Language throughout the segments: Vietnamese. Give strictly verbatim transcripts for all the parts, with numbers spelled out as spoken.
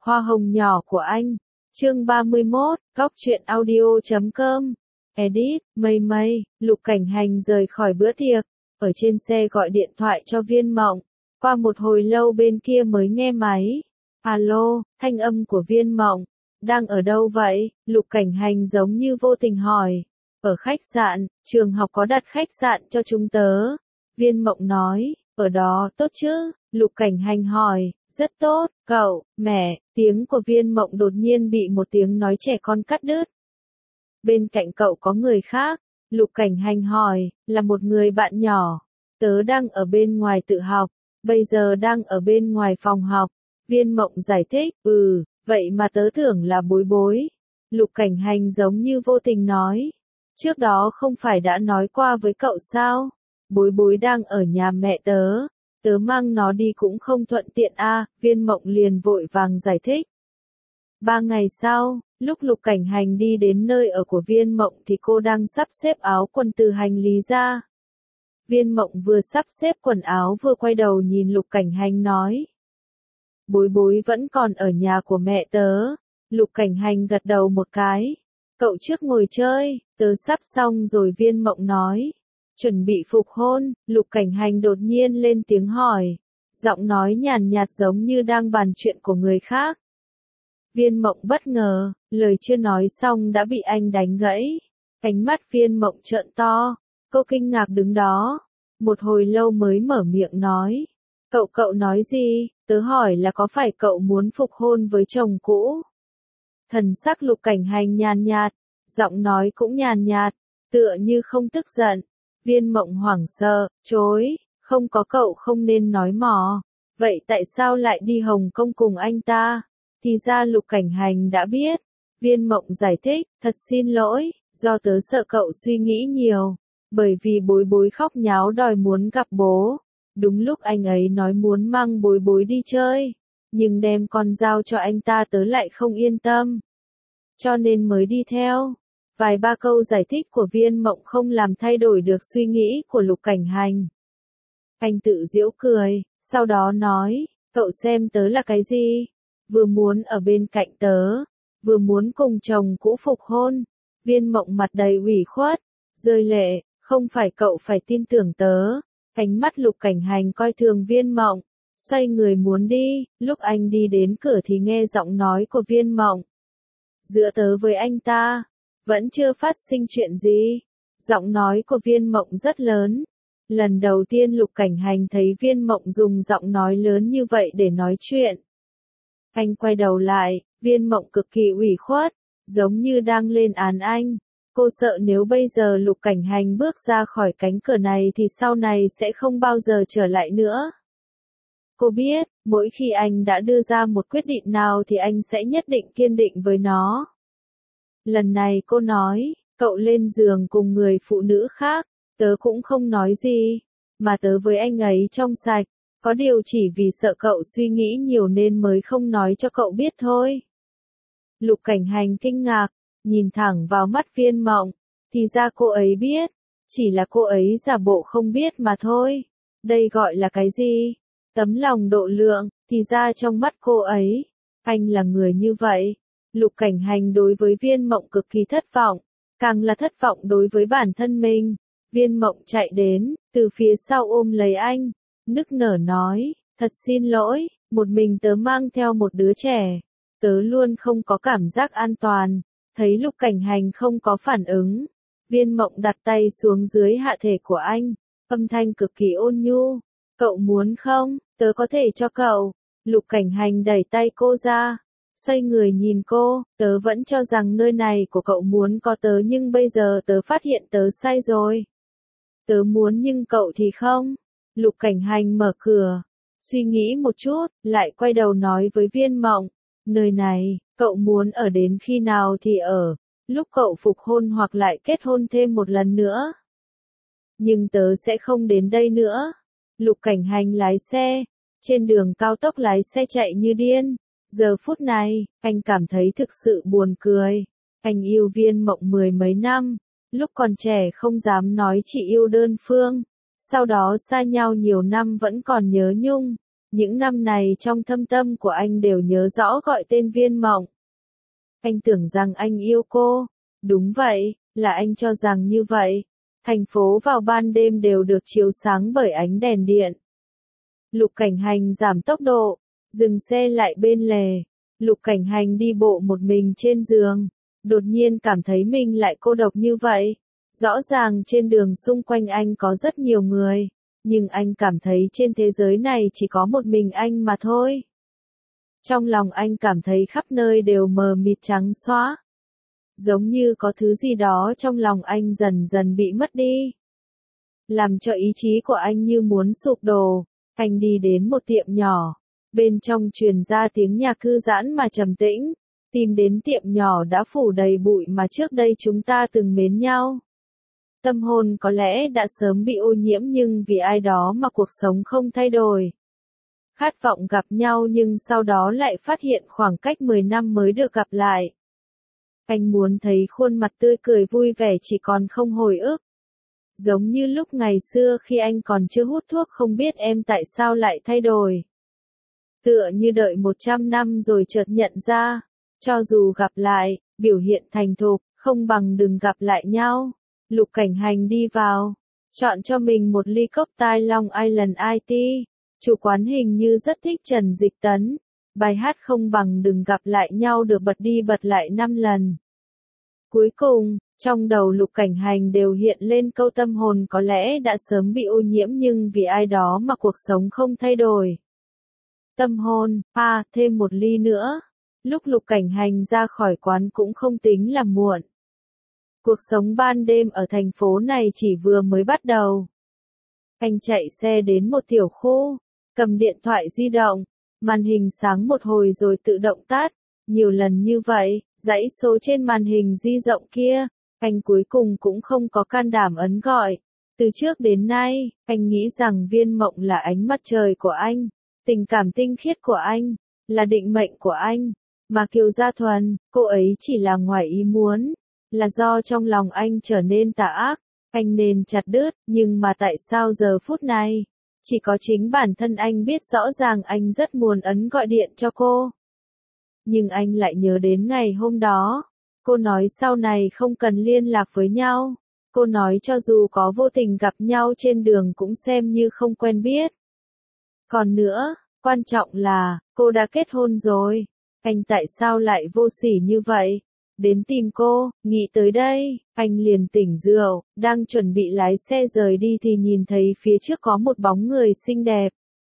Hoa hồng nhỏ của anh. Chương ba mươi mốt, Góc truyện audio chấm com. Edit, mây mây, Lục Cảnh Hành rời khỏi bữa tiệc, ở trên xe gọi điện thoại cho Viên Mộng. Qua một hồi lâu bên kia mới nghe máy. Alo, thanh âm của Viên Mộng. Đang ở đâu vậy? Lục Cảnh Hành giống như vô tình hỏi. Ở khách sạn, trường học có đặt khách sạn cho chúng tớ. Viên Mộng nói, ở đó tốt chứ? Lục Cảnh Hành hỏi, rất tốt, cậu, mẹ, tiếng của Viên Mộng đột nhiên bị một tiếng nói trẻ con cắt đứt. Bên cạnh cậu có người khác, Lục Cảnh Hành hỏi, là một người bạn nhỏ. Tớ đang ở bên ngoài tự học, bây giờ đang ở bên ngoài phòng học. Viên Mộng giải thích, ừ, vậy mà tớ tưởng là Bối Bối. Lục Cảnh Hành giống như vô tình nói, trước đó không phải đã nói qua với cậu sao? Bối Bối đang ở nhà mẹ tớ, tớ mang nó đi cũng không thuận tiện a. À, Viên Mộng liền vội vàng giải thích. Ba ngày sau, lúc Lục Cảnh Hành đi đến nơi ở của Viên Mộng thì cô đang sắp xếp áo quần từ hành lý ra. Viên Mộng vừa sắp xếp quần áo vừa quay đầu nhìn Lục Cảnh Hành nói. Bối Bối vẫn còn ở nhà của mẹ tớ. Lục Cảnh Hành gật đầu một cái. Cậu trước ngồi chơi, tớ sắp xong rồi. Viên Mộng nói. Chuẩn bị phục hôn, Lục Cảnh Hành đột nhiên lên tiếng hỏi. Giọng nói nhàn nhạt giống như đang bàn chuyện của người khác. Viên Mộng bất ngờ, lời chưa nói xong đã bị anh đánh gãy. Ánh mắt Viên Mộng trợn to, cô kinh ngạc đứng đó. Một hồi lâu mới mở miệng nói. Cậu cậu nói gì? Tớ hỏi là có phải cậu muốn phục hôn với chồng cũ? Thần sắc Lục Cảnh Hành nhàn nhạt, giọng nói cũng nhàn nhạt, tựa như không tức giận. Viên Mộng hoảng sợ, chối, không có, cậu không nên nói mò. Vậy tại sao lại đi Hồng Kông cùng anh ta? Thì ra Lục Cảnh Hành đã biết. Viên Mộng giải thích, thật xin lỗi, do tớ sợ cậu suy nghĩ nhiều. Bởi vì Bối Bối khóc nháo đòi muốn gặp bố. Đúng lúc anh ấy nói muốn mang Bối Bối đi chơi, nhưng đem con dao cho anh ta tớ lại không yên tâm. Cho nên mới đi theo. Vài ba câu giải thích của Viên Mộng không làm thay đổi được suy nghĩ của Lục Cảnh Hành. Anh tự giễu cười, sau đó nói, cậu xem tớ là cái gì? Vừa muốn ở bên cạnh tớ, vừa muốn cùng chồng cũ phục hôn. Viên Mộng mặt đầy ủy khuất, rơi lệ, không phải cậu phải tin tưởng tớ. Ánh mắt Lục Cảnh Hành coi thường Viên Mộng, xoay người muốn đi. Lúc anh đi đến cửa thì nghe giọng nói của Viên Mộng. Giữa tớ với anh ta, vẫn chưa phát sinh chuyện gì. Giọng nói của Viên Mộng rất lớn. Lần đầu tiên Lục Cảnh Hành thấy Viên Mộng dùng giọng nói lớn như vậy để nói chuyện. Anh quay đầu lại, Viên Mộng cực kỳ ủy khuất, giống như đang lên án anh. Cô sợ nếu bây giờ Lục Cảnh Hành bước ra khỏi cánh cửa này thì sau này sẽ không bao giờ trở lại nữa. Cô biết, mỗi khi anh đã đưa ra một quyết định nào thì anh sẽ nhất định kiên định với nó. Lần này cô nói, cậu lên giường cùng người phụ nữ khác, tớ cũng không nói gì, mà tớ với anh ấy trong sạch, có điều chỉ vì sợ cậu suy nghĩ nhiều nên mới không nói cho cậu biết thôi. Lục Cảnh Hành kinh ngạc, nhìn thẳng vào mắt Viên Mộng, thì ra cô ấy biết, chỉ là cô ấy giả bộ không biết mà thôi. Đây gọi là cái gì? Tấm lòng độ lượng, thì ra trong mắt cô ấy, anh là người như vậy. Lục Cảnh Hành đối với Viên Mộng cực kỳ thất vọng, càng là thất vọng đối với bản thân mình. Viên Mộng chạy đến, từ phía sau ôm lấy anh, nức nở nói, thật xin lỗi, một mình tớ mang theo một đứa trẻ, tớ luôn không có cảm giác an toàn. Thấy Lục Cảnh Hành không có phản ứng, Viên Mộng đặt tay xuống dưới hạ thể của anh, âm thanh cực kỳ ôn nhu, cậu muốn không, tớ có thể cho cậu. Lục Cảnh Hành đẩy tay cô ra, xoay người nhìn cô, tớ vẫn cho rằng nơi này của cậu muốn có tớ nhưng bây giờ tớ phát hiện tớ sai rồi. Tớ muốn nhưng cậu thì không. Lục Cảnh Hành mở cửa, suy nghĩ một chút, lại quay đầu nói với Viên Mộng, nơi này, cậu muốn ở đến khi nào thì ở, lúc cậu phục hôn hoặc lại kết hôn thêm một lần nữa. Nhưng tớ sẽ không đến đây nữa. Lục Cảnh Hành lái xe, trên đường cao tốc lái xe chạy như điên. Giờ phút này, anh cảm thấy thực sự buồn cười. Anh yêu Viên Mộng mười mấy năm, lúc còn trẻ không dám nói chỉ yêu đơn phương. Sau đó xa nhau nhiều năm vẫn còn nhớ nhung. Những năm này trong thâm tâm của anh đều nhớ rõ gọi tên Viên Mộng. Anh tưởng rằng anh yêu cô. Đúng vậy, là anh cho rằng như vậy. Thành phố vào ban đêm đều được chiếu sáng bởi ánh đèn điện. Lục Cảnh Hành giảm tốc độ, dừng xe lại bên lề. Lục Cảnh Hành đi bộ một mình trên giường, đột nhiên cảm thấy mình lại cô độc như vậy. Rõ ràng trên đường xung quanh anh có rất nhiều người, nhưng anh cảm thấy trên thế giới này chỉ có một mình anh mà thôi. Trong lòng anh cảm thấy khắp nơi đều mờ mịt trắng xóa. Giống như có thứ gì đó trong lòng anh dần dần bị mất đi. Làm cho ý chí của anh như muốn sụp đổ. Anh đi đến một tiệm nhỏ. Bên trong truyền ra tiếng nhạc thư giãn mà trầm tĩnh. Tìm đến tiệm nhỏ đã phủ đầy bụi mà trước đây chúng ta từng mến nhau. Tâm hồn có lẽ đã sớm bị ô nhiễm nhưng vì ai đó mà cuộc sống không thay đổi. Khát vọng gặp nhau nhưng sau đó lại phát hiện khoảng cách mười năm mới được gặp lại. Anh muốn thấy khuôn mặt tươi cười vui vẻ chỉ còn không hồi ức. Giống như lúc ngày xưa khi anh còn chưa hút thuốc không biết em tại sao lại thay đổi. Tựa như đợi một trăm năm rồi chợt nhận ra, cho dù gặp lại, biểu hiện thành thục, không bằng đừng gặp lại nhau. Lục Cảnh Hành đi vào, chọn cho mình một ly cốc tai Long Island i tê. Chủ quán hình như rất thích Trần Dịch Tấn. Bài hát không bằng đừng gặp lại nhau được bật đi bật lại năm lần. Cuối cùng, trong đầu Lục Cảnh Hành đều hiện lên câu tâm hồn có lẽ đã sớm bị ô nhiễm nhưng vì ai đó mà cuộc sống không thay đổi. Tâm hồn, à, thêm một ly nữa. Lúc Lục Cảnh Hành ra khỏi quán cũng không tính là muộn. Cuộc sống ban đêm ở thành phố này chỉ vừa mới bắt đầu. Anh chạy xe đến một tiểu khu, cầm điện thoại di động, màn hình sáng một hồi rồi tự động tắt. Nhiều lần như vậy, dãy số trên màn hình di động kia, anh cuối cùng cũng không có can đảm ấn gọi. Từ trước đến nay, anh nghĩ rằng Viên Mộng là ánh mặt trời của anh, tình cảm tinh khiết của anh, là định mệnh của anh. Mà Kiều Gia Thuần, cô ấy chỉ là ngoài ý muốn, là do trong lòng anh trở nên tà ác, anh nên chặt đứt, nhưng mà tại sao giờ phút này? Chỉ có chính bản thân anh biết rõ ràng anh rất muốn ấn gọi điện cho cô. Nhưng anh lại nhớ đến ngày hôm đó. Cô nói sau này không cần liên lạc với nhau. Cô nói cho dù có vô tình gặp nhau trên đường cũng xem như không quen biết. Còn nữa, quan trọng là, cô đã kết hôn rồi. Anh tại sao lại vô sỉ như vậy? Đến tìm cô, nghĩ tới đây, anh liền tỉnh rượu, đang chuẩn bị lái xe rời đi thì nhìn thấy phía trước có một bóng người xinh đẹp.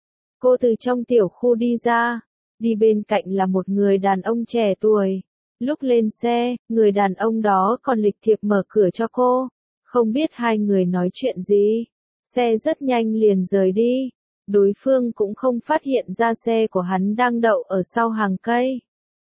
Cô từ trong tiểu khu đi ra, đi bên cạnh là một người đàn ông trẻ tuổi. Lúc lên xe, người đàn ông đó còn lịch thiệp mở cửa cho cô. Không biết hai người nói chuyện gì. Xe rất nhanh liền rời đi. Đối phương cũng không phát hiện ra xe của hắn đang đậu ở sau hàng cây.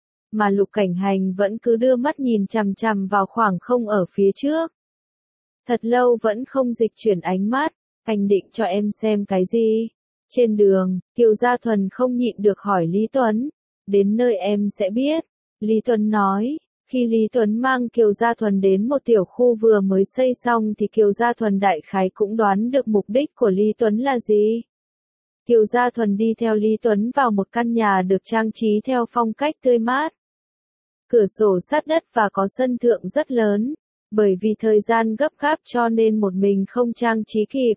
Mà Lục Cảnh Hành vẫn cứ đưa mắt nhìn chằm chằm vào khoảng không ở phía trước. Thật lâu vẫn không dịch chuyển ánh mắt, anh định cho em xem cái gì? Trên đường, Kiều Gia Thuần không nhịn được hỏi Lý Tuấn. Đến nơi em sẽ biết. Lý Tuấn nói, khi Lý Tuấn mang Kiều Gia Thuần đến một tiểu khu vừa mới xây xong thì Kiều Gia Thuần đại khái cũng đoán được mục đích của Lý Tuấn là gì. Kiều Gia Thuần đi theo Lý Tuấn vào một căn nhà được trang trí theo phong cách tươi mát. Cửa sổ sát đất và có sân thượng rất lớn, bởi vì thời gian gấp gáp cho nên một mình không trang trí kịp.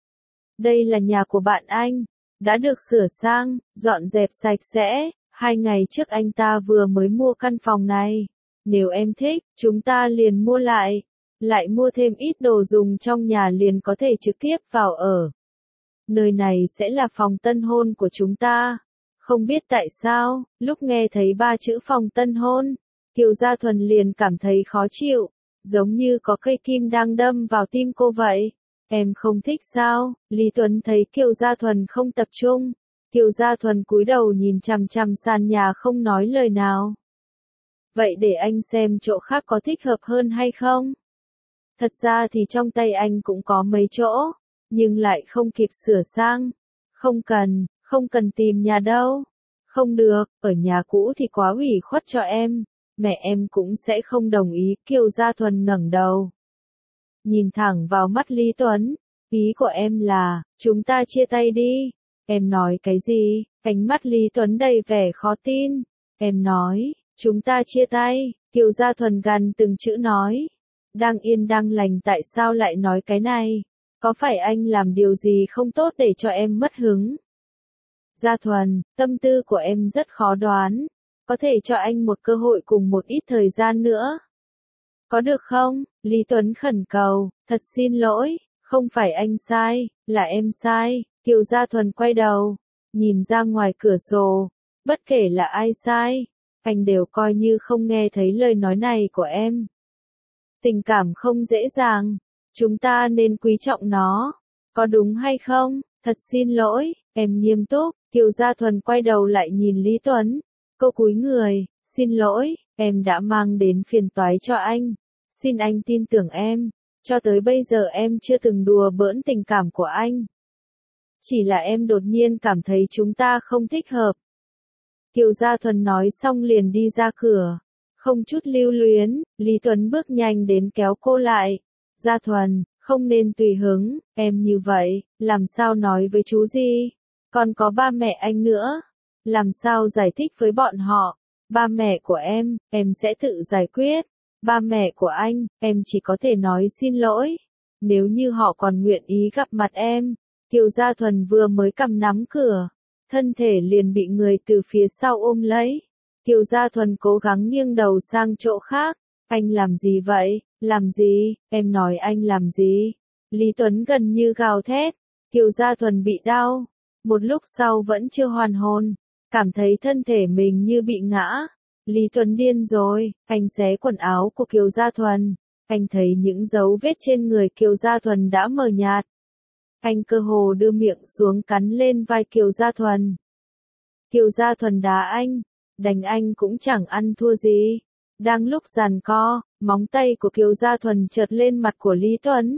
Đây là nhà của bạn anh, đã được sửa sang, dọn dẹp sạch sẽ, hai ngày trước anh ta vừa mới mua căn phòng này. Nếu em thích, chúng ta liền mua lại, lại mua thêm ít đồ dùng trong nhà liền có thể trực tiếp vào ở. Nơi này sẽ là phòng tân hôn của chúng ta. Không biết tại sao, lúc nghe thấy ba chữ phòng tân hôn, Kiều Gia Thuần liền cảm thấy khó chịu, giống như có cây kim đang đâm vào tim cô vậy. Em không thích sao? Lý Tuấn thấy Kiều Gia Thuần không tập trung. Kiều Gia Thuần cúi đầu nhìn chằm chằm sàn nhà không nói lời nào. Vậy để anh xem chỗ khác có thích hợp hơn hay không? Thật ra thì trong tay anh cũng có mấy chỗ, nhưng lại không kịp sửa sang. Không cần, không cần tìm nhà đâu. Không được, ở nhà cũ thì quá ủy khuất cho em. Mẹ em cũng sẽ không đồng ý. Kiều Gia Thuần ngẩng đầu, nhìn thẳng vào mắt Lý Tuấn. Ý của em là, chúng ta chia tay đi. Em nói cái gì? Ánh mắt Lý Tuấn đầy vẻ khó tin. Em nói, chúng ta chia tay, Kiều Gia Thuần gằn từng chữ nói. Đang yên đang lành tại sao lại nói cái này? Có phải anh làm điều gì không tốt để cho em mất hứng? Gia Thuần, tâm tư của em rất khó đoán. Có thể cho anh một cơ hội cùng một ít thời gian nữa. Có được không? Lý Tuấn khẩn cầu, thật xin lỗi, không phải anh sai, là em sai. Kiều Gia Thuần quay đầu, nhìn ra ngoài cửa sổ, bất kể là ai sai, anh đều coi như không nghe thấy lời nói này của em. Tình cảm không dễ dàng, chúng ta nên quý trọng nó, có đúng hay không? Thật xin lỗi, em nghiêm túc. Kiều Gia Thuần quay đầu lại nhìn Lý Tuấn, cô cúi người, xin lỗi, em đã mang đến phiền toái cho anh, xin anh tin tưởng em, cho tới bây giờ em chưa từng đùa bỡn tình cảm của anh. Chỉ là em đột nhiên cảm thấy chúng ta không thích hợp. Kiều Gia Thuần nói xong liền đi ra cửa, không chút lưu luyến. Lý Tuấn bước nhanh đến kéo cô lại. Gia Thuần, không nên tùy hứng, em như vậy, làm sao nói với chú gì? Còn có ba mẹ anh nữa, làm sao giải thích với bọn họ? Ba mẹ của em, em sẽ tự giải quyết. Ba mẹ của anh, em chỉ có thể nói xin lỗi. Nếu như họ còn nguyện ý gặp mặt em. Kiều Gia Thuần vừa mới cầm nắm cửa, thân thể liền bị người từ phía sau ôm lấy. Kiều Gia Thuần cố gắng nghiêng đầu sang chỗ khác. Anh làm gì vậy? Làm gì? Em nói anh làm gì? Lý Tuấn gần như gào thét. Kiều Gia Thuần bị đau. Một lúc sau vẫn chưa hoàn hồn. Cảm thấy thân thể mình như bị ngã. Lý Tuấn điên rồi. Anh xé quần áo của Kiều Gia Thuần. Anh thấy những dấu vết trên người Kiều Gia Thuần đã mờ nhạt. Anh cơ hồ đưa miệng xuống cắn lên vai Kiều Gia Thuần. Kiều Gia Thuần đá anh. Đánh anh cũng chẳng ăn thua gì. Đang lúc giằng co, móng tay của Kiều Gia Thuần chợt lên mặt của Lý Tuấn.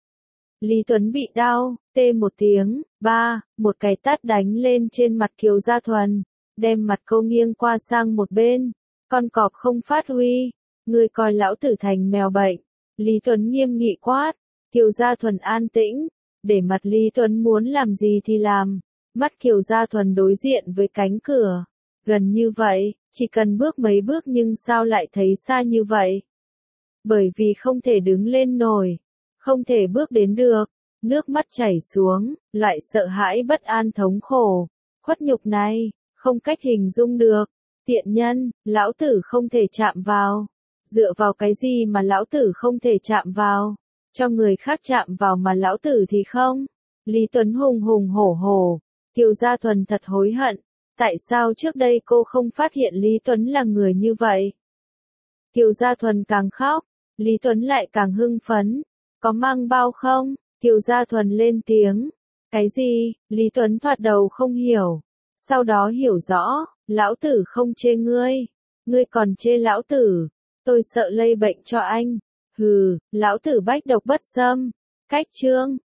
Lý Tuấn bị đau, tê một tiếng, ba, một cái tát đánh lên trên mặt Kiều Gia Thuần, đem mặt cô nghiêng qua sang một bên. Con cọp không phát huy, ngươi coi lão tử thành mèo bệnh. Lý Tuấn nghiêm nghị quát. Kiều Gia Thuần an tĩnh, để mặt Lý Tuấn muốn làm gì thì làm. Mắt Kiều Gia Thuần đối diện với cánh cửa. Gần như vậy, chỉ cần bước mấy bước nhưng sao lại thấy xa như vậy? Bởi vì không thể đứng lên nổi, không thể bước đến được, nước mắt chảy xuống, loại sợ hãi bất an thống khổ, khuất nhục này, không cách hình dung được. Tiện nhân, lão tử không thể chạm vào. Dựa vào cái gì mà lão tử không thể chạm vào? Cho người khác chạm vào mà lão tử thì không? Lý Tuấn hùng hùng hổ hổ. Kiều Gia Thuần thật hối hận. Tại sao trước đây cô không phát hiện Lý Tuấn là người như vậy? Kiều Gia Thuần càng khóc, Lý Tuấn lại càng hưng phấn. Có mang bao không? Kiều Gia Thuần lên tiếng. Cái gì? Lý Tuấn thoạt đầu không hiểu. Sau đó hiểu rõ, lão tử không chê ngươi. Ngươi còn chê lão tử. Tôi sợ lây bệnh cho anh. Hừ, lão tử bách độc bất xâm. Cách chương.